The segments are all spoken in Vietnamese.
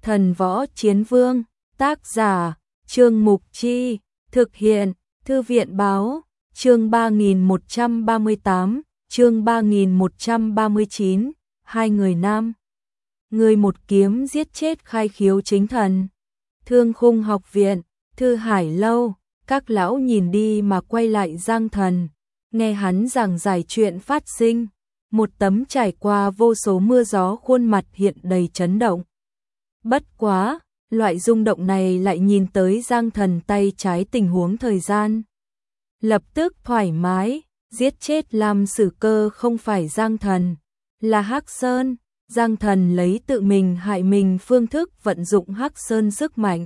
Thần Võ Chiến Vương, tác giả, Trương Mục Chi, thực hiện, Thư viện Báo, chương 3138, chương 3139, hai người nam. Người một kiếm giết chết Khai Khiếu chính thần. Thương Khung học viện, Thư Hải lâu, các lão nhìn đi mà quay lại Giang Thần, nghe hắn giảng giải chuyện phát sinh. Một tấm trải qua vô số mưa gió khuôn mặt hiện đầy chấn động. Bất quá, loại rung động này lại nhìn tới Giang Thần tay trái tình huống thời gian. Lập tức thoải mái, giết chết Lam Sử Cơ không phải Giang Thần, là Hắc Sơn. Giang Thần lấy tự mình hại mình phương thức vận dụng Hắc Sơn sức mạnh.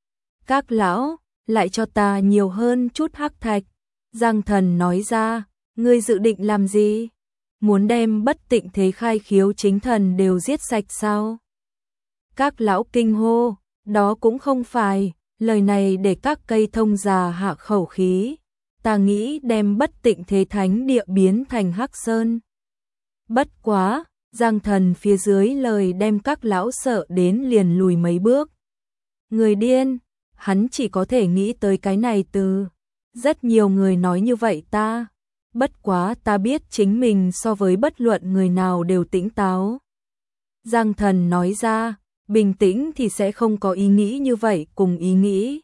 Các lão, lại cho ta nhiều hơn chút hắc thạch. Giang Thần nói ra, ngươi dự định làm gì? Muốn đem Bất Tịnh Thế Khai Khiếu chính thần đều giết sạch sao? Các lão kinh hô, đó cũng không phải, lời này để các cây thông già hạ khẩu khí. Ta nghĩ đem Bất Tịnh Thế Thánh địa biến thành Hắc Sơn. Bất quá, Giang Thần phía dưới lời đem các lão sợ đến liền lùi mấy bước. Người điên, hắn chỉ có thể nghĩ tới cái này từ. Rất nhiều người nói như vậy ta. Bất quá ta biết chính mình so với bất luận người nào đều tỉnh táo. Giang Thần nói ra, bình tĩnh thì sẽ không có ý nghĩ như vậy cùng ý nghĩ.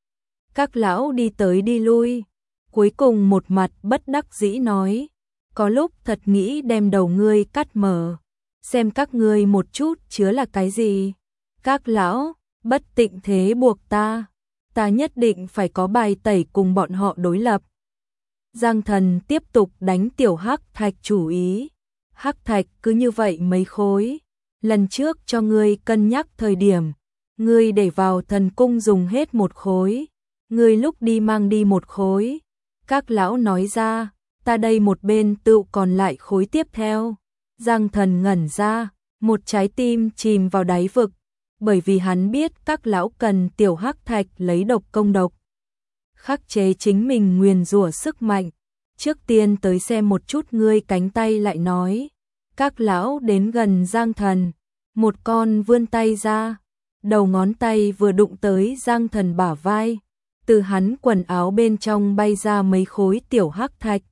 Các lão đi tới đi lui, cuối cùng một mặt bất đắc dĩ nói, có lúc thật nghĩ đem đầu ngươi cắt mở, xem các ngươi một chút chứa là cái gì. Các lão, Bất Tịnh Thế buộc ta nhất định phải có bài tẩy cùng bọn họ đối lập. Giang Thần tiếp tục đánh tiểu hắc thạch chủ ý. Hắc thạch cứ như vậy mấy khối. Lần trước cho ngươi cân nhắc thời điểm, ngươi để vào thần cung dùng hết một khối, ngươi lúc đi mang đi một khối. Các lão nói ra, ta đây một bên tự còn lại khối tiếp theo. Giang Thần ngẩn ra, một trái tim chìm vào đáy vực, bởi vì hắn biết các lão cần tiểu hắc thạch lấy độc công độc. Khắc chế chính mình nguyền rủa sức mạnh. Trước tiên tới xem một chút ngươi cánh tay lại nói. Các lão đến gần Giang Thần, một con vươn tay ra, đầu ngón tay vừa đụng tới Giang Thần bả vai, từ hắn quần áo bên trong bay ra mấy khối tiểu hắc thạch.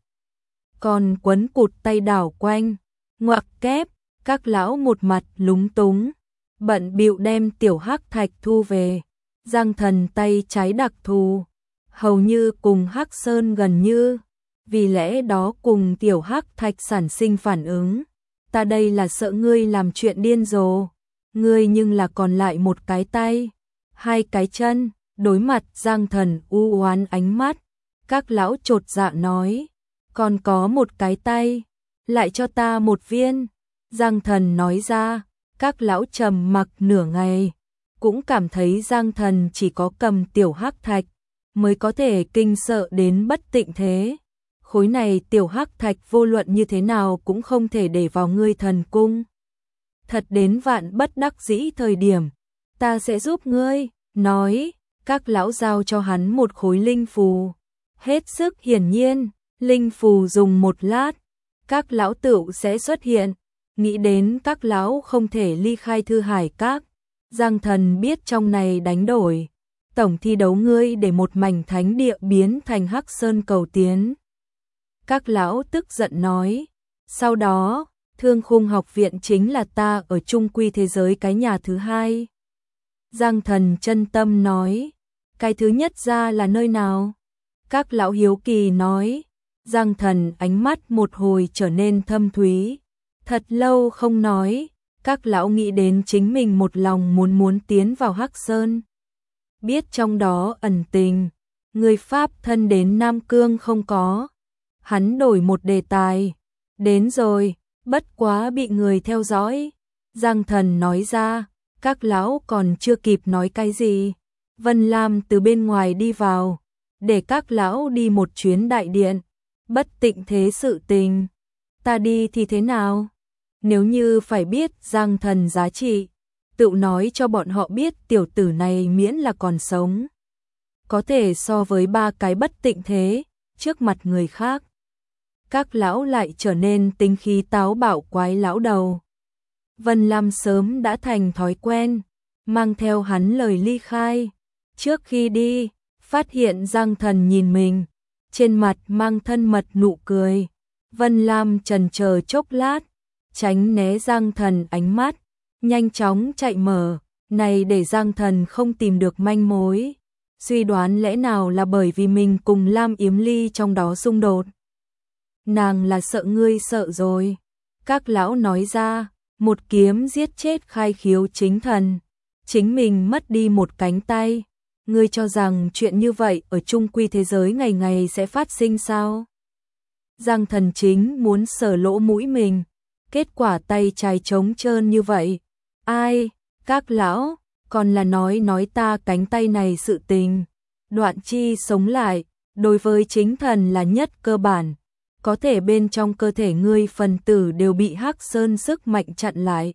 Còn quấn cụt tay đảo quanh, ngoặc kép, các lão một mặt lúng túng, bận bịu đem tiểu hắc thạch thu về. Giang Thần tay trái đặc thù, hầu như cùng Hắc Sơn gần như, vì lẽ đó cùng tiểu hắc thạch sản sinh phản ứng. Ta đây là sợ ngươi làm chuyện điên rồ, ngươi nhưng là còn lại một cái tay, hai cái chân. Đối mặt Giang Thần u oán ánh mắt, các lão chột dạ nói, còn có một cái tay, lại cho ta một viên. Giang Thần nói ra, các lão trầm mặc nửa ngày, cũng cảm thấy Giang Thần chỉ có cầm tiểu hắc thạch mới có thể kinh sợ đến Bất Tịnh Thế. Khối này tiểu hắc thạch vô luận như thế nào cũng không thể để vào ngươi thần cung. Thật đến vạn bất đắc dĩ thời điểm, ta sẽ giúp ngươi, nói. Các lão giao cho hắn một khối linh phù. Hết sức hiển nhiên, linh phù dùng một lát, các lão tựu sẽ xuất hiện. Nghĩ đến các lão không thể ly khai Thư Hải Các, Giang Thần biết trong này đánh đổi. Tổng thi đấu ngươi để một mảnh thánh địa biến thành Hắc Sơn cầu tiến. Các lão tức giận nói, sau đó, Thương Khung học viện chính là ta ở trung quy thế giới cái nhà thứ hai. Giang Thần chân tâm nói, cái thứ nhất ra là nơi nào? Các lão hiếu kỳ nói. Giang Thần ánh mắt một hồi trở nên thâm thúy. Thật lâu không nói, các lão nghĩ đến chính mình một lòng muốn tiến vào Hắc Sơn. Biết trong đó ẩn tình, người Pháp thân đến Nam Cương không có. Hắn đổi một đề tài, đến rồi, bất quá bị người theo dõi. Giang Thần nói ra, các lão còn chưa kịp nói cái gì. Vân Lam từ bên ngoài đi vào, để các lão đi một chuyến đại điện. Bất Tịnh Thế sự tình, ta đi thì thế nào? Nếu như phải biết Giang Thần giá trị, tự nói cho bọn họ biết tiểu tử này miễn là còn sống, có thể so với ba cái Bất Tịnh Thế trước mặt người khác. Các lão lại trở nên tính khí táo bạo quái lão đầu. Vân Lam sớm đã thành thói quen, mang theo hắn lời ly khai. Trước khi đi, phát hiện Giang Thần nhìn mình, trên mặt mang thân mật nụ cười. Vân Lam chần chờ chốc lát, tránh né Giang Thần ánh mắt, nhanh chóng chạy mở, này để Giang Thần không tìm được manh mối. Suy đoán lẽ nào là bởi vì mình cùng Lam Yếm Ly trong đó xung đột. Nàng là sợ ngươi sợ rồi. Các lão nói ra, một kiếm giết chết Khai Khiếu chính thần, chính mình mất đi một cánh tay. Ngươi cho rằng chuyện như vậy ở chung quy thế giới ngày ngày sẽ phát sinh sao? Giang Thần chính muốn sờ lỗ mũi mình, kết quả tay trái trống trơn như vậy. Ai, các lão, còn là nói ta cánh tay này sự tình. Đoạn chi sống lại, đối với chính thần là nhất cơ bản. Có thể bên trong cơ thể ngươi phần tử đều bị Hắc Sơn sức mạnh chặn lại.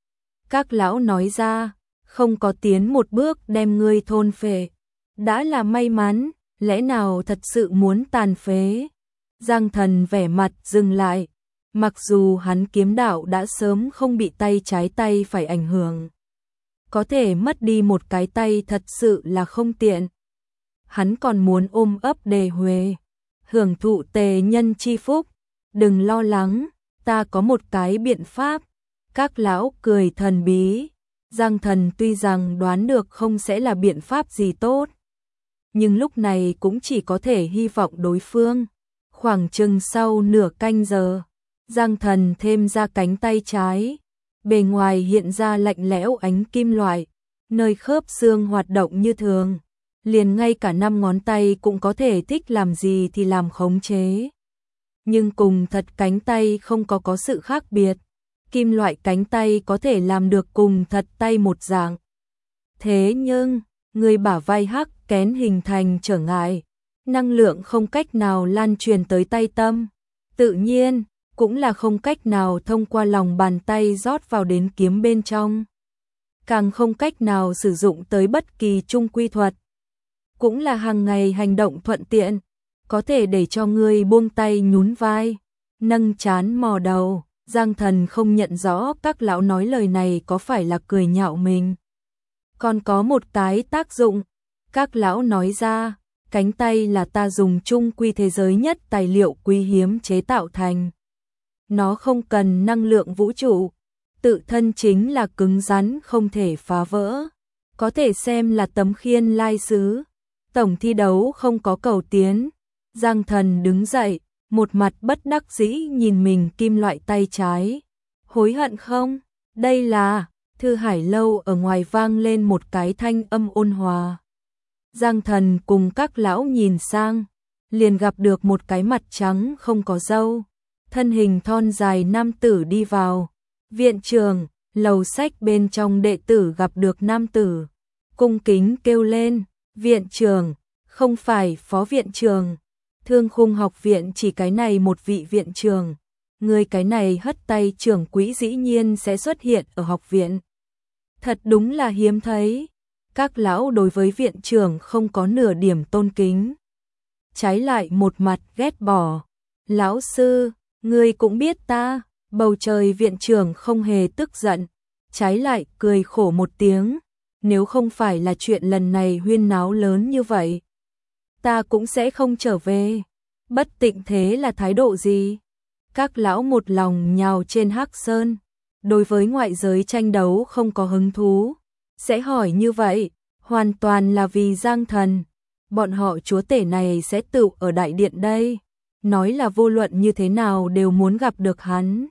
Các lão nói ra, không có tiến một bước đem ngươi thôn phệ. Đã là may mắn, lẽ nào thật sự muốn tàn phế? Giang Thần vẻ mặt dừng lại, mặc dù hắn kiếm đạo đã sớm không bị tay trái tay phải ảnh hưởng. Có thể mất đi một cái tay thật sự là không tiện. Hắn còn muốn ôm ấp đề huề, hưởng thụ tề nhân chi phúc. Đừng lo lắng, ta có một cái biện pháp. Các lão cười thần bí. Giang Thần tuy rằng đoán được không sẽ là biện pháp gì tốt, nhưng lúc này cũng chỉ có thể hy vọng đối phương. Khoảng chừng sau nửa canh giờ, Giang Thần thêm ra cánh tay trái, bề ngoài hiện ra lạnh lẽo ánh kim loại, nơi khớp xương hoạt động như thường, liền ngay cả 5 ngón tay cũng có thể thích làm gì thì làm khống chế. Nhưng cùng thật cánh tay không có sự khác biệt, kim loại cánh tay có thể làm được cùng thật tay một dạng. Thế nhưng, người bả vai hắc kén hình thành trở ngại, năng lượng không cách nào lan truyền tới tay tâm, tự nhiên cũng là không cách nào thông qua lòng bàn tay rót vào đến kiếm bên trong, càng không cách nào sử dụng tới bất kỳ trung quy thuật, cũng là hàng ngày hành động thuận tiện, có thể để cho ngươi buông tay nhún vai, nâng trán mò đầu. Giang Thần không nhận rõ các lão nói lời này có phải là cười nhạo mình. Còn có một cái tác dụng, các lão nói ra, cánh tay là ta dùng chung quy thế giới nhất tài liệu quý hiếm chế tạo thành. Nó không cần năng lượng vũ trụ, tự thân chính là cứng rắn không thể phá vỡ. Có thể xem là tấm khiên lai sứ. Tổng thi đấu không có cầu tiến. Giang Thần đứng dậy, một mặt bất đắc dĩ nhìn mình kim loại tay trái. Hối hận không? Đây là... Thư Hải Lâu ở ngoài vang lên một cái thanh âm ôn hòa. Giang Thần cùng các lão nhìn sang, liền gặp được một cái mặt trắng không có râu, thân hình thon dài nam tử đi vào. Viện trưởng, lầu sách bên trong đệ tử gặp được nam tử, cung kính kêu lên, viện trưởng, không phải phó viện trưởng. Thương Khung học viện chỉ cái này một vị viện trưởng, người cái này hất tay trưởng quỹ dĩ nhiên sẽ xuất hiện ở học viện. Thật đúng là hiếm thấy. Các lão đối với viện trưởng không có nửa điểm tôn kính, trái lại một mặt ghét bỏ. Lão sư, ngươi cũng biết ta. Bầu trời viện trưởng không hề tức giận, trái lại cười khổ một tiếng. Nếu không phải là chuyện lần này huyên náo lớn như vậy, ta cũng sẽ không trở về. Bất tịnh thế là thái độ gì? Các lão một lòng nhào trên Hắc Sơn, đối với ngoại giới tranh đấu không có hứng thú. Sẽ hỏi như vậy, hoàn toàn là vì Giang Thần. Bọn họ chúa tể này sẽ tựu ở đại điện đây, nói là vô luận như thế nào đều muốn gặp được hắn.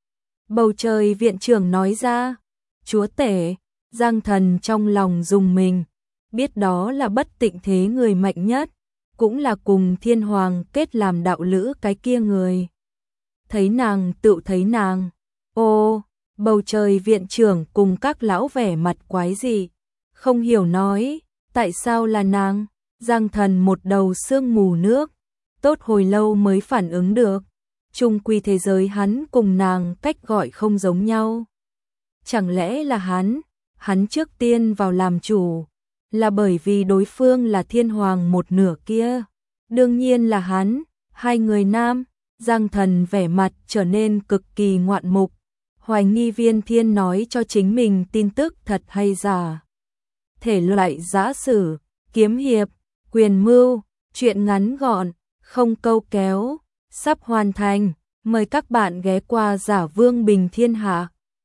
Bầu trời viện trưởng nói ra, chúa tể. Giang Thần trong lòng rùng mình, biết đó là bất tịnh thế người mạnh nhất, cũng là cùng thiên hoàng kết làm đạo lữ cái kia người. Thấy nàng tựu thấy nàng. Ô, bầu trời viện trưởng cùng các lão vẻ mặt quái dị, không hiểu nói, tại sao là nàng? Giang Thần một đầu sương mù nước, tốt hồi lâu mới phản ứng được, chung quy thế giới hắn cùng nàng cách gọi không giống nhau. Chẳng lẽ là hắn trước tiên vào làm chủ, là bởi vì đối phương là thiên hoàng một nửa kia? Đương nhiên là hắn, hai người nam. Giang Thần vẻ mặt trở nên cực kỳ ngoạn mục, Hoài nghi Viên Thiên nói cho chính mình tin tức thật hay giả. Thể loại giã sử, kiếm hiệp, quyền mưu, truyện ngắn gọn, không câu kéo, sắp hoàn thành. Mời các bạn ghé qua Giả Vương Bình Thiên Hạ.